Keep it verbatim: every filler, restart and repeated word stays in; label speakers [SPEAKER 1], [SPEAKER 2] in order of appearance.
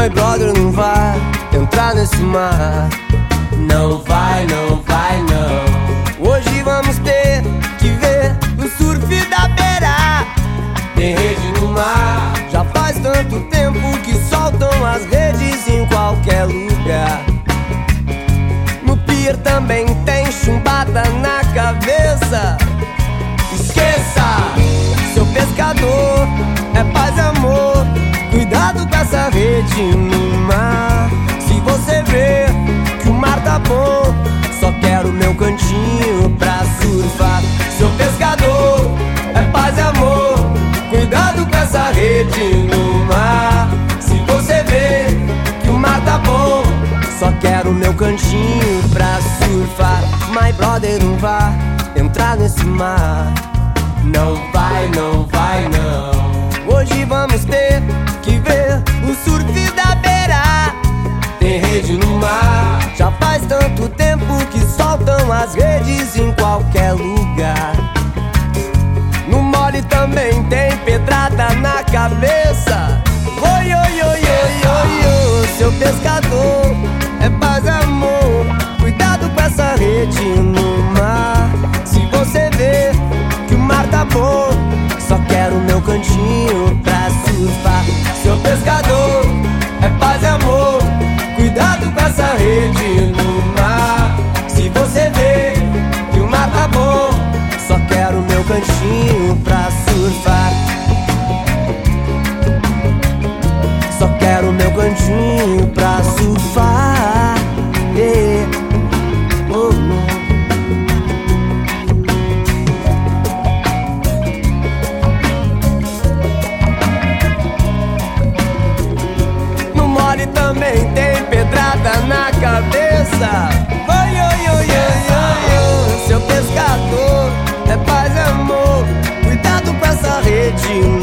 [SPEAKER 1] My brother, não vai entrar nesse mar. Não vai, não vai, não. Hoje vamos ter que ver o surf da beira. Tem rede no mar. Já faz tanto tempo que soltam as redes em qualquer lugar. No pier também tem chumbada na cabeça. Esqueça, seu pescador, é paz e amor. Cuidado com essa rede no mar. Se você vê que o mar tá bom, só quero meu cantinho pra surfar. Seu pescador, é paz e amor. Cuidado com essa rede no mar. Se você vê que o mar tá bom, só quero meu cantinho pra surfar. My brother, não vai entrar nesse mar. Não vai, não vai, não. Hoje vamos ter que ver o surf da beira. Tem rede no mar. Já faz tanto tempo que soltam as redes em qualquer lugar. No mole também tem pedrada na cabeça. Oi, oi, oi, oi, oi, oi. Seu pescador, é paz e amor. Cuidado com essa rede no mar. Se você vê que o mar tá bom, só quero meu cantinho pra surfar. Seu pescador, é paz e amor. Cuidado com essa rede no mar. Se você vê que o mar tá bom, só quero meu cantinho pra surfar. Só quero meu cantinho pra surfar. Yeah. Oh, oh. Também tem pedrada na cabeça. Oi, oi, oi, oi, oi, oi. Seu pescador, é paz e amor. Cuidado com essa rede